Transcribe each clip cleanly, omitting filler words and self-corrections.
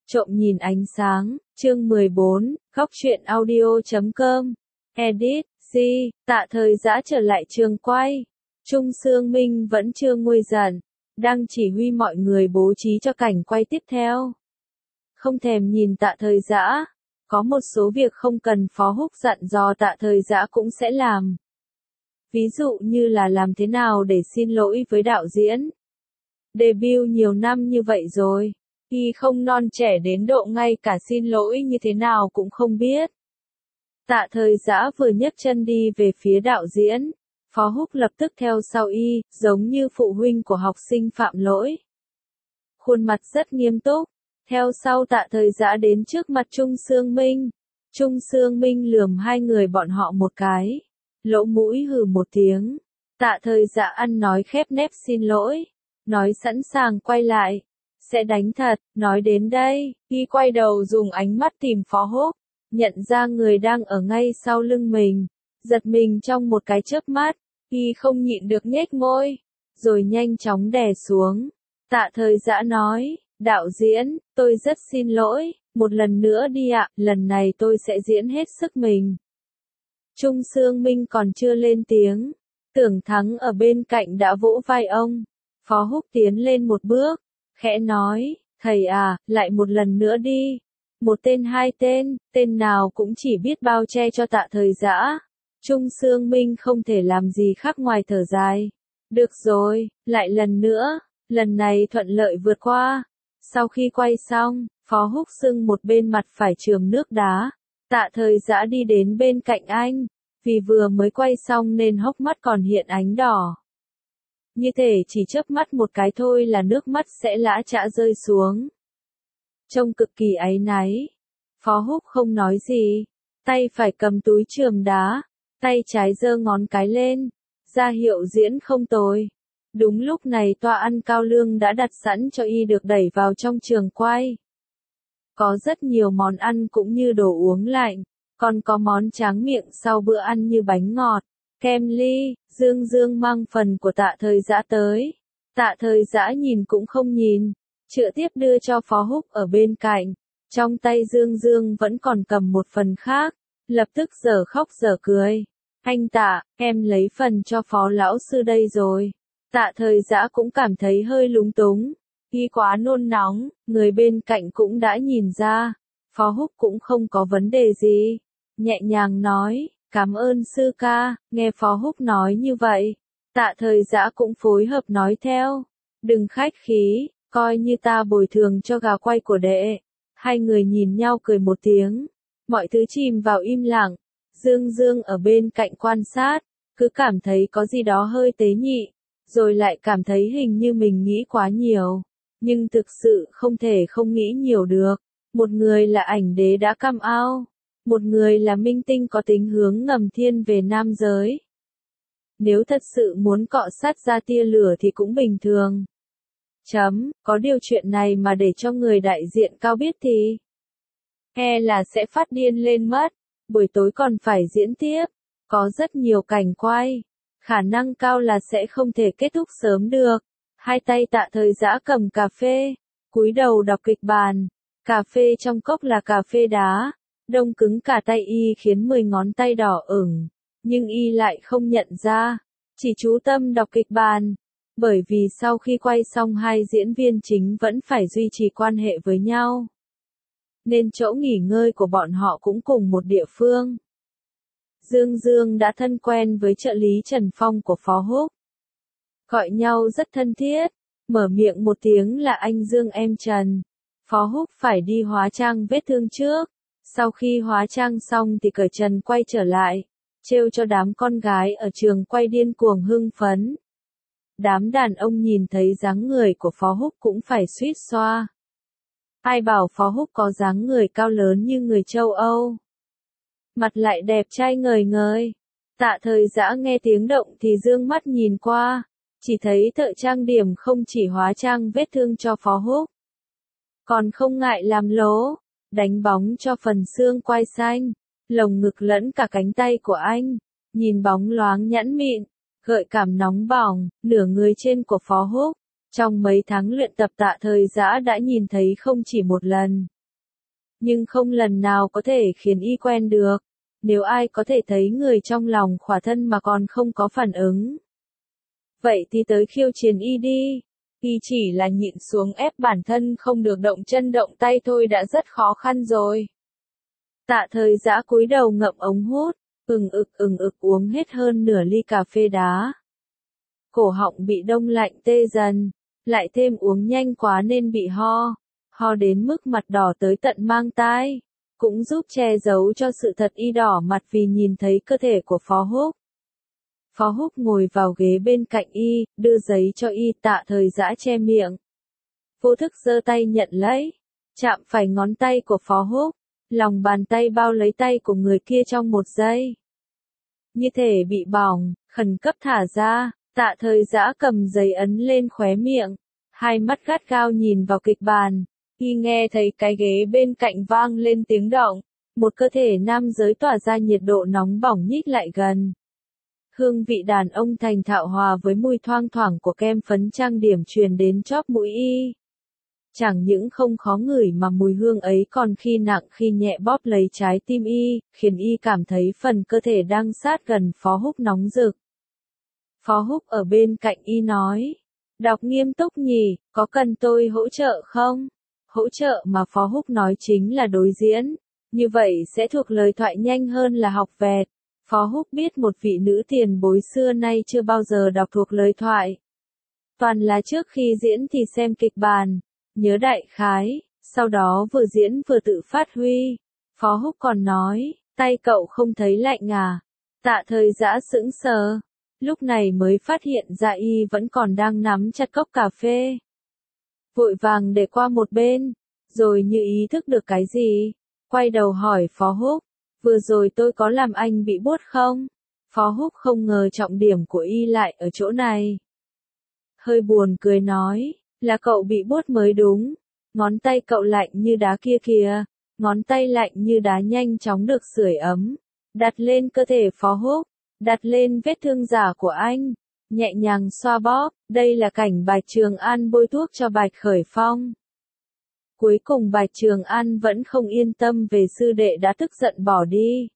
Trộm nhìn ánh sáng, chương 14, góc truyện audio.com. Edit, C, Tạ Thời Dã trở lại trường quay. Trung Sương Minh vẫn chưa nguôi giận, đang chỉ huy mọi người bố trí cho cảnh quay tiếp theo. Không thèm nhìn Tạ Thời Dã, có một số việc không cần Phó Húc dặn dò Tạ Thời Dã cũng sẽ làm. Ví dụ như là làm thế nào để xin lỗi với đạo diễn. Debut nhiều năm như vậy rồi, y không non trẻ đến độ ngay cả xin lỗi như thế nào cũng không biết. Tạ Thời Dã vừa nhấc chân đi về phía đạo diễn, Phó Húc lập tức theo sau y, giống như phụ huynh của học sinh phạm lỗi. Khuôn mặt rất nghiêm túc, theo sau Tạ Thời Dã đến trước mặt Trung Sương Minh. Trung Sương Minh lườm hai người bọn họ một cái, lỗ mũi hừ một tiếng. Tạ Thời Dã ăn nói khép nép xin lỗi, nói sẵn sàng quay lại, sẽ đánh thật. Nói đến đây, y quay đầu dùng ánh mắt tìm Phó Húc, nhận ra người đang ở ngay sau lưng mình, giật mình trong một cái chớp mắt, y không nhịn được nhếch môi, rồi nhanh chóng đè xuống. Tạ Thời Dã nói, đạo diễn, tôi rất xin lỗi, một lần nữa đi ạ, lần này tôi sẽ diễn hết sức mình. Trung Sương Minh còn chưa lên tiếng, Tưởng Thắng ở bên cạnh đã vỗ vai ông. Phó Húc tiến lên một bước, khẽ nói, thầy à, lại một lần nữa đi. Một tên hai tên, tên nào cũng chỉ biết bao che cho Tạ Thời Dã. Trung Sương Minh không thể làm gì khác ngoài thở dài. Được rồi, lại lần nữa, lần này thuận lợi vượt qua. Sau khi quay xong, Phó Húc sưng một bên mặt phải chườm nước đá. Tạ Thời Dã đi đến bên cạnh anh, vì vừa mới quay xong nên hốc mắt còn hiện ánh đỏ. Như thể chỉ chớp mắt một cái thôi là nước mắt sẽ lã chã rơi xuống. Trông cực kỳ áy náy. Phó Húc không nói gì, tay phải cầm túi chườm đá, tay trái giơ ngón cái lên, ra hiệu diễn không tồi. Đúng lúc này toa ăn cao lương đã đặt sẵn cho y được đẩy vào trong trường quay. Có rất nhiều món ăn cũng như đồ uống lạnh, còn có món tráng miệng sau bữa ăn như bánh ngọt, kem ly. Dương Dương mang phần của Tạ Thời Dã tới. Tạ Thời Dã nhìn cũng không nhìn, trực tiếp đưa cho Phó Húc ở bên cạnh. Trong tay Dương Dương vẫn còn cầm một phần khác, lập tức dở khóc dở cười. Anh Tạ, em lấy phần cho Phó lão sư đây rồi. Tạ Thời Dã cũng cảm thấy hơi lúng túng, y quá nôn nóng, người bên cạnh cũng đã nhìn ra. Phó Húc cũng không có vấn đề gì, nhẹ nhàng nói, cảm ơn sư ca. Nghe Phó Húc nói như vậy, Tạ Thời Dã cũng phối hợp nói theo, đừng khách khí, coi như ta bồi thường cho gà quay của đệ. Hai người nhìn nhau cười một tiếng, mọi thứ chìm vào im lặng. Dương Dương ở bên cạnh quan sát, cứ cảm thấy có gì đó hơi tế nhị, rồi lại cảm thấy hình như mình nghĩ quá nhiều, nhưng thực sự không thể không nghĩ nhiều được. Một người là ảnh đế đã come out, một người là minh tinh có tính hướng ngầm thiên về nam giới. Nếu thật sự muốn cọ sát ra tia lửa thì cũng bình thường. Có điều chuyện này mà để cho người đại diện cao biết thì e là sẽ phát điên lên mất. Buổi tối còn phải diễn tiếp, có rất nhiều cảnh quay, khả năng cao là sẽ không thể kết thúc sớm được. Hai tay Tạ Thời Dã cầm cà phê, cúi đầu đọc kịch bản. Cà phê trong cốc là cà phê đá, đông cứng cả tay y khiến 10 ngón tay đỏ ửng, nhưng y lại không nhận ra, chỉ chú tâm đọc kịch bản. Bởi vì sau khi quay xong hai diễn viên chính vẫn phải duy trì quan hệ với nhau, nên chỗ nghỉ ngơi của bọn họ cũng cùng một địa phương. Dương Dương đã thân quen với trợ lý Trần Phong của Phó Húc, gọi nhau rất thân thiết, mở miệng một tiếng là anh Dương em Trần. Phó Húc phải đi hóa trang vết thương trước, sau khi hóa trang xong thì cởi trần quay trở lại, trêu cho đám con gái ở trường quay điên cuồng hưng phấn. Đám đàn ông nhìn thấy dáng người của Phó Húc cũng phải suýt xoa. Ai bảo Phó Húc có dáng người cao lớn như người châu Âu, mặt lại đẹp trai ngời ngời. Tạ Thời Dã nghe tiếng động thì dương mắt nhìn qua, chỉ thấy thợ trang điểm không chỉ hóa trang vết thương cho Phó Húc, còn không ngại làm lố, đánh bóng cho phần xương quai xanh, lồng ngực lẫn cả cánh tay của anh, nhìn bóng loáng nhẵn mịn, gợi cảm nóng bỏng, nửa người trên của Phó Húc. Trong mấy tháng luyện tập Tạ Thời Dã đã nhìn thấy không chỉ một lần, nhưng không lần nào có thể khiến y quen được. Nếu ai có thể thấy người trong lòng khỏa thân mà còn không có phản ứng, vậy thì tới khiêu chiến y đi. Y chỉ là nhịn xuống ép bản thân không được động chân động tay thôi đã rất khó khăn rồi. Tạ Thời Dã cúi đầu ngậm ống hút, ừng ực uống hết hơn nửa ly cà phê đá. Cổ họng bị đông lạnh tê dần, lại thêm uống nhanh quá nên bị ho đến mức mặt đỏ tới tận mang tai, cũng giúp che giấu cho sự thật y đỏ mặt vì nhìn thấy cơ thể của Phó Húc. Phó Húc ngồi vào ghế bên cạnh y, đưa giấy cho y. Tạ Thời Dã che miệng, vô thức giơ tay nhận lấy, chạm phải ngón tay của Phó Húc, lòng bàn tay bao lấy tay của người kia trong một giây. Như thể bị bỏng, khẩn cấp thả ra, Tạ Thời Dã cầm giấy ấn lên khóe miệng, hai mắt gắt gao nhìn vào kịch bản. Y nghe thấy cái ghế bên cạnh vang lên tiếng động, một cơ thể nam giới tỏa ra nhiệt độ nóng bỏng nhích lại gần. Hương vị đàn ông thành thạo hòa với mùi thoang thoảng của kem phấn trang điểm truyền đến chóp mũi y. Chẳng những không khó ngửi mà mùi hương ấy còn khi nặng khi nhẹ bóp lấy trái tim y, khiến y cảm thấy phần cơ thể đang sát gần Phó Húc nóng rực. Phó Húc ở bên cạnh y nói, đọc nghiêm túc nhỉ, có cần tôi hỗ trợ không? Hỗ trợ mà Phó Húc nói chính là đối diễn, như vậy sẽ thuộc lời thoại nhanh hơn là học vẹt. Phó Húc biết một vị nữ tiền bối xưa nay chưa bao giờ đọc thuộc lời thoại. Toàn là trước khi diễn thì xem kịch bản, nhớ đại khái, sau đó vừa diễn vừa tự phát huy. Phó Húc còn nói, tay cậu không thấy lạnh à? Tạ Thời Dã sững sờ, lúc này mới phát hiện ra y vẫn còn đang nắm chặt cốc cà phê. Vội vàng để qua một bên, rồi như ý thức được cái gì, quay đầu hỏi Phó Húc, vừa rồi tôi có làm anh bị buốt không? Phó Húc không ngờ trọng điểm của y lại ở chỗ này. Hơi buồn cười nói, là cậu bị buốt mới đúng, ngón tay cậu lạnh như đá kia kìa, ngón tay lạnh như đá nhanh chóng được sưởi ấm, đặt lên cơ thể Phó Húc, đặt lên vết thương giả của anh, nhẹ nhàng xoa bóp. Đây là cảnh Bạch Trường An bôi thuốc cho Bạch Khởi Phong. Cuối cùng Bạch Trường An vẫn không yên tâm về sư đệ đã tức giận bỏ đi.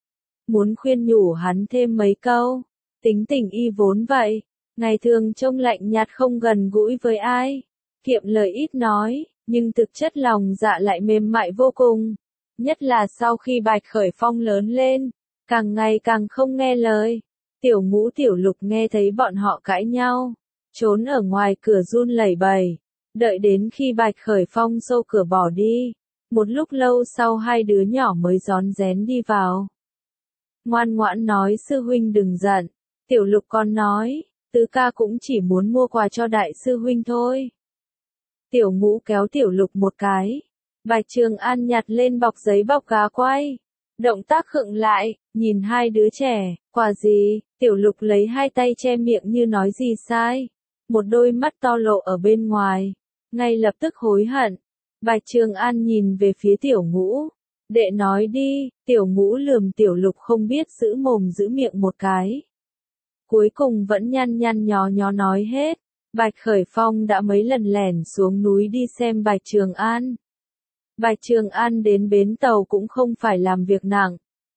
Muốn khuyên nhủ hắn thêm mấy câu, tính tình y vốn vậy, ngày thường trông lạnh nhạt không gần gũi với ai, kiệm lời ít nói, nhưng thực chất lòng dạ lại mềm mại vô cùng. Nhất là sau khi Bạch Khởi Phong lớn lên, càng ngày càng không nghe lời. Tiểu Ngũ Tiểu Lục nghe thấy bọn họ cãi nhau, trốn ở ngoài cửa run lẩy bẩy, đợi đến khi Bạch Khởi Phong xô cửa bỏ đi. Một lúc lâu sau hai đứa nhỏ mới rón rén đi vào. Ngoan ngoãn nói sư huynh đừng giận, Tiểu Lục còn nói, Tứ ca cũng chỉ muốn mua quà cho đại sư huynh thôi. Tiểu Ngũ kéo Tiểu Lục một cái, Bạch Trường An nhặt lên bọc giấy bọc gà quay. Động tác khựng lại, nhìn hai đứa trẻ, quà gì? Tiểu Lục lấy hai tay che miệng như nói gì sai. Một đôi mắt to lộ ở bên ngoài, ngay lập tức hối hận. Bạch Trường An nhìn về phía Tiểu Ngũ, đệ nói đi. Tiểu Ngũ lườm Tiểu Lục không biết giữ mồm giữ miệng một cái. Cuối cùng vẫn nhăn nhăn nhó nhó nói hết. Bạch Khởi Phong đã mấy lần lẻn xuống núi đi xem Bạch Trường An. Bạch Trường An đến bến tàu cũng không phải làm việc nặng.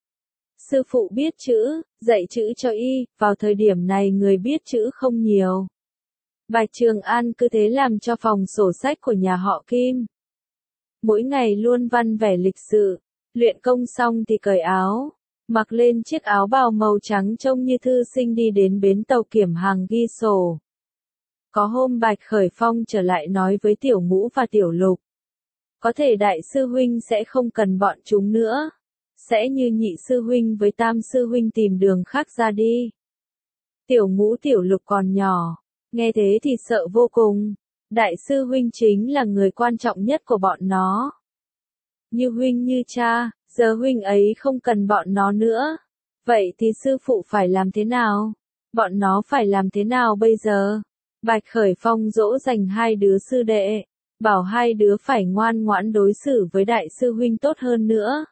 Sư phụ biết chữ, dạy chữ cho y, vào thời điểm này người biết chữ không nhiều. Bạch Trường An cứ thế làm cho phòng sổ sách của nhà họ Kim. Mỗi ngày luôn văn vẻ lịch sự, luyện công xong thì cởi áo, mặc lên chiếc áo bào màu trắng trông như thư sinh đi đến bến tàu kiểm hàng ghi sổ. Có hôm Bạch Khởi Phong trở lại nói với Tiểu Ngũ và Tiểu Lục, có thể đại sư huynh sẽ không cần bọn chúng nữa, sẽ như nhị sư huynh với tam sư huynh tìm đường khác ra đi. Tiểu Ngũ Tiểu Lục còn nhỏ, nghe thế thì sợ vô cùng, đại sư huynh chính là người quan trọng nhất của bọn nó. Như huynh như cha, giờ huynh ấy không cần bọn nó nữa, vậy thì sư phụ phải làm thế nào? Bọn nó phải làm thế nào bây giờ? Bạch Khởi Phong dỗ dành hai đứa sư đệ, bảo hai đứa phải ngoan ngoãn đối xử với đại sư huynh tốt hơn nữa.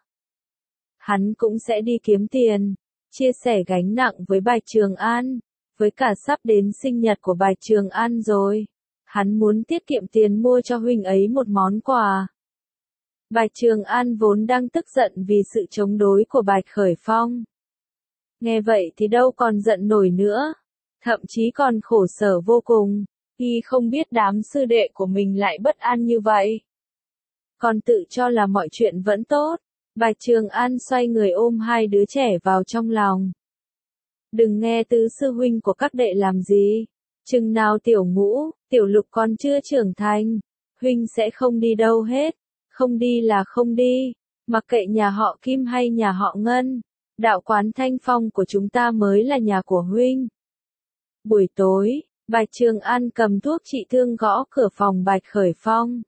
Hắn cũng sẽ đi kiếm tiền, chia sẻ gánh nặng với Bạch Trường An, với cả sắp đến sinh nhật của Bạch Trường An rồi. Hắn muốn tiết kiệm tiền mua cho huynh ấy một món quà. Bạch Trường An vốn đang tức giận vì sự chống đối của Bạch Khởi Phong. Nghe vậy thì đâu còn giận nổi nữa, thậm chí còn khổ sở vô cùng, y không biết đám sư đệ của mình lại bất an như vậy. Còn tự cho là mọi chuyện vẫn tốt, Bạch Trường An xoay người ôm hai đứa trẻ vào trong lòng. Đừng nghe tứ sư huynh của các đệ làm gì, chừng nào tiểu Ngũ, tiểu Lục còn chưa trưởng thành, huynh sẽ không đi đâu hết, không đi là không đi, mặc kệ nhà họ Kim hay nhà họ Ngân, đạo quán Thanh Phong của chúng ta mới là nhà của huynh. Buổi tối, Bạch Trường An cầm thuốc trị thương gõ cửa phòng Bạch Khởi Phong.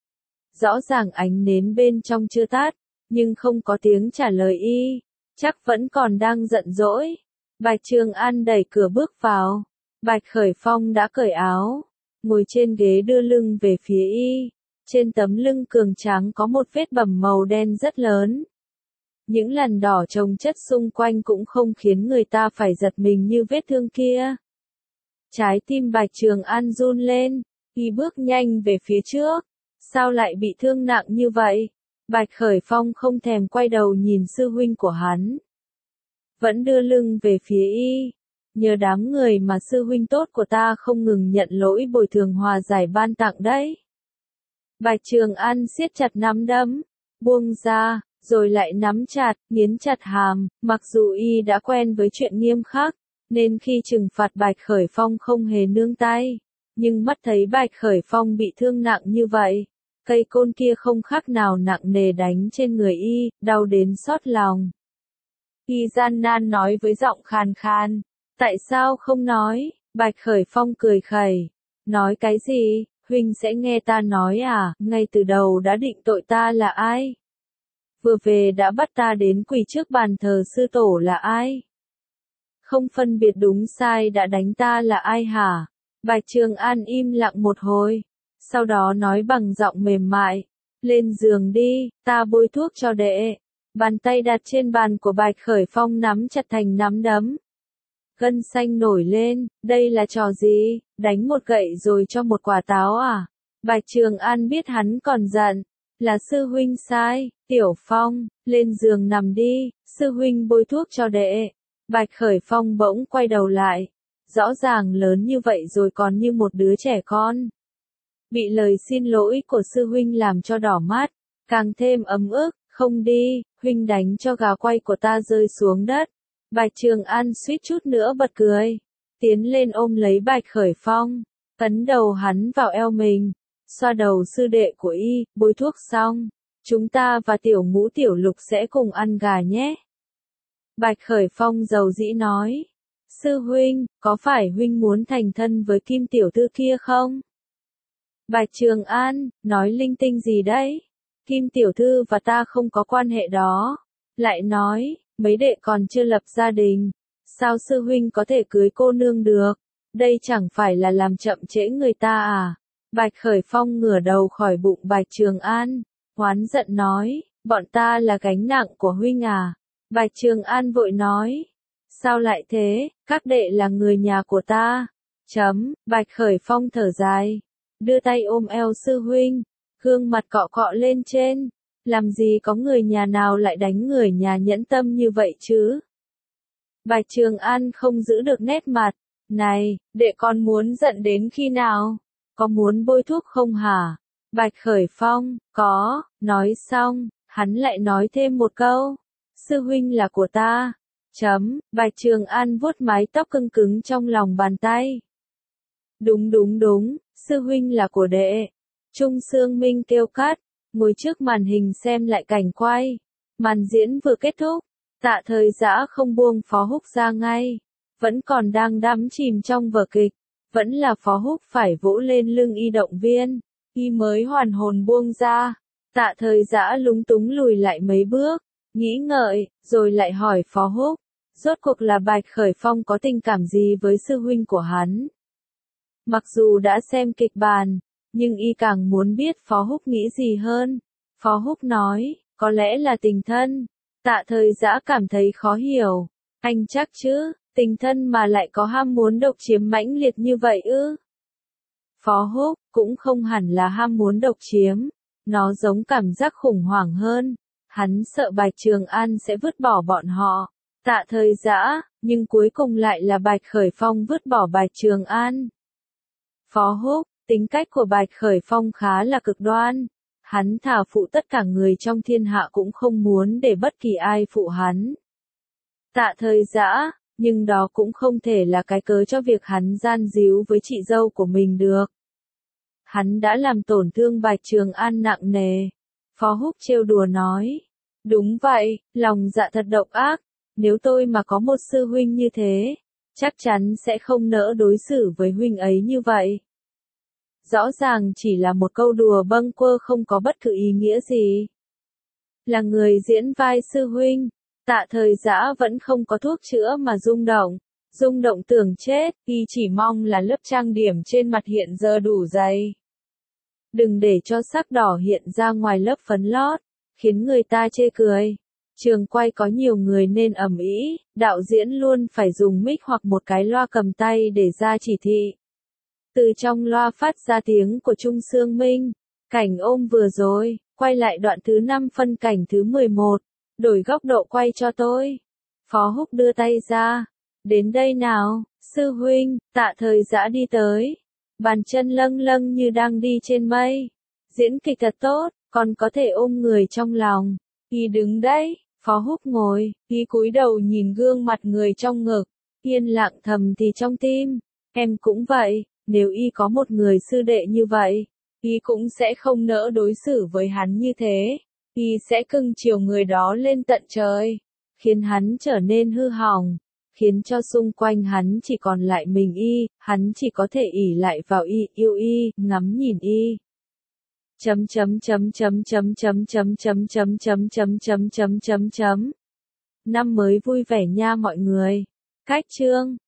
Rõ ràng ánh nến bên trong chưa tắt, nhưng không có tiếng trả lời y, chắc vẫn còn đang giận dỗi. Bạch Trường An đẩy cửa bước vào, Bạch Khởi Phong đã cởi áo, ngồi trên ghế đưa lưng về phía y, trên tấm lưng cường tráng có một vết bầm màu đen rất lớn. Những lằn đỏ chồng chất xung quanh cũng không khiến người ta phải giật mình như vết thương kia. Trái tim Bạch Trường An run lên, y bước nhanh về phía trước. Sao lại bị thương nặng như vậy? Bạch Khởi Phong không thèm quay đầu nhìn sư huynh của hắn. Vẫn đưa lưng về phía y. Nhờ đám người mà sư huynh tốt của ta không ngừng nhận lỗi bồi thường hòa giải ban tặng đấy. Bạch Trường An siết chặt nắm đấm, buông ra, rồi lại nắm chặt, nghiến chặt hàm, mặc dù y đã quen với chuyện nghiêm khắc, nên khi trừng phạt Bạch Khởi Phong không hề nương tay. Nhưng mắt thấy Bạch Khởi Phong bị thương nặng như vậy, cây côn kia không khác nào nặng nề đánh trên người y, đau đến xót lòng. Y gian nan nói với giọng khàn khàn, tại sao không nói? Bạch Khởi Phong cười khẩy, nói cái gì, huynh sẽ nghe ta nói à, ngay từ đầu đã định tội ta là ai? Vừa về đã bắt ta đến quỳ trước bàn thờ sư tổ là ai? Không phân biệt đúng sai đã đánh ta là ai hả? Bạch Trường An im lặng một hồi, sau đó nói bằng giọng mềm mại, lên giường đi, ta bôi thuốc cho đệ. Bàn tay đặt trên bàn của Bạch Khởi Phong nắm chặt thành nắm đấm. Gân xanh nổi lên, đây là trò gì, đánh một gậy rồi cho một quả táo à? Bạch Trường An biết hắn còn giận, là sư huynh sai, Tiểu Phong, lên giường nằm đi, sư huynh bôi thuốc cho đệ. Bạch Khởi Phong bỗng quay đầu lại, rõ ràng lớn như vậy rồi còn như một đứa trẻ con. Bị lời xin lỗi của sư huynh làm cho đỏ mắt, càng thêm ấm ức, không đi, huynh đánh cho gà quay của ta rơi xuống đất. Bạch Trường An suýt chút nữa bật cười, tiến lên ôm lấy Bạch Khởi Phong, ấn đầu hắn vào eo mình, xoa đầu sư đệ của y, bôi thuốc xong, chúng ta và Tiểu Ngũ Tiểu Lục sẽ cùng ăn gà nhé. Bạch Khởi Phong dầu dĩ nói, sư huynh, có phải huynh muốn thành thân với Kim tiểu thư kia không? Bạch Trường An, nói linh tinh gì đấy? Kim tiểu thư và ta không có quan hệ đó. Lại nói, mấy đệ còn chưa lập gia đình, sao sư huynh có thể cưới cô nương được? Đây chẳng phải là làm chậm trễ người ta à? Bạch Khởi Phong ngửa đầu khỏi bụng Bạch Trường An, oán giận nói, bọn ta là gánh nặng của huynh à? Bạch Trường An vội nói, sao lại thế, các đệ là người nhà của ta. Bạch Khởi Phong thở dài, đưa tay ôm eo sư huynh, gương mặt cọ cọ lên trên, làm gì có người nhà nào lại đánh người nhà nhẫn tâm như vậy chứ? Bạch Trường An không giữ được nét mặt, này, đệ con muốn giận đến khi nào? Có muốn bôi thuốc không hả? Bạch Khởi Phong, có, nói xong, hắn lại nói thêm một câu, sư huynh là của ta. Bạch Trường An vuốt mái tóc cứng cứng trong lòng bàn tay. Đúng, sư huynh là của đệ. Trung Sương Minh kêu cắt, ngồi trước màn hình xem lại cảnh quay. Màn diễn vừa kết thúc, Tạ Thời Dã không buông Phó Húc ra ngay, vẫn còn đang đắm chìm trong vở kịch, vẫn là Phó Húc phải vỗ lên lưng y động viên, y mới hoàn hồn buông ra. Tạ Thời Dã lúng túng lùi lại mấy bước, nghĩ ngợi, rồi lại hỏi Phó Húc, rốt cuộc là Bạch Khởi Phong có tình cảm gì với sư huynh của hắn? Mặc dù đã xem kịch bản, nhưng y càng muốn biết Phó Húc nghĩ gì hơn. Phó Húc nói, có lẽ là tình thân. Tạ Thời Dã cảm thấy khó hiểu. Anh chắc chứ, tình thân mà lại có ham muốn độc chiếm mãnh liệt như vậy ư? Phó Húc, cũng không hẳn là ham muốn độc chiếm, Nó giống cảm giác khủng hoảng hơn. Hắn sợ Bạch Trường An sẽ vứt bỏ bọn họ. Tạ Thời Dã, nhưng cuối cùng lại là Bạch Khởi Phong vứt bỏ Bạch Trường An. Phó Húc, tính cách của Bạch Khởi Phong khá là cực đoan. Hắn thà phụ tất cả người trong thiên hạ cũng không muốn để bất kỳ ai phụ hắn. Tạ Thời Dã, nhưng đó cũng không thể là cái cớ cho việc hắn gian díu với chị dâu của mình được. Hắn đã làm tổn thương Bạch Trường An nặng nề. Phó Húc trêu đùa nói. Đúng vậy, lòng dạ thật độc ác. Nếu tôi mà có một sư huynh như thế, chắc chắn sẽ không nỡ đối xử với huynh ấy như vậy. Rõ ràng chỉ là một câu đùa bâng quơ không có bất cứ ý nghĩa gì. Là người diễn vai sư huynh, Tạ Thời Dã vẫn không có thuốc chữa mà rung động tưởng chết, y chỉ mong là lớp trang điểm trên mặt hiện giờ đủ dày. Đừng để cho sắc đỏ hiện ra ngoài lớp phấn lót, khiến người ta chê cười. Trường quay có nhiều người nên ầm ĩ, đạo diễn luôn phải dùng mic hoặc một cái loa cầm tay để ra chỉ thị. Từ trong loa phát ra tiếng của Trung Sương Minh. Cảnh ôm vừa rồi, quay lại đoạn thứ 5 phân cảnh thứ 11. Đổi góc độ quay cho tôi. Phó Húc đưa tay ra. Đến đây nào, sư huynh. Tạ Thời Dã đi tới. Bàn chân lâng lâng như đang đi trên mây. Diễn kịch thật tốt, còn có thể ôm người trong lòng. Y đứng đấy, Phó Húc ngồi, y cúi đầu nhìn gương mặt người trong ngực. Yên lặng thầm thì trong tim. Em cũng vậy, nếu y có một người sư đệ như vậy, y cũng sẽ không nỡ đối xử với hắn như thế. Y sẽ cưng chiều người đó lên tận trời, khiến hắn trở nên hư hỏng, khiến cho xung quanh hắn chỉ còn lại mình y, hắn chỉ có thể ỷ lại vào y, yêu y, ngắm nhìn y. Năm mới vui vẻ nha mọi người. Cách chương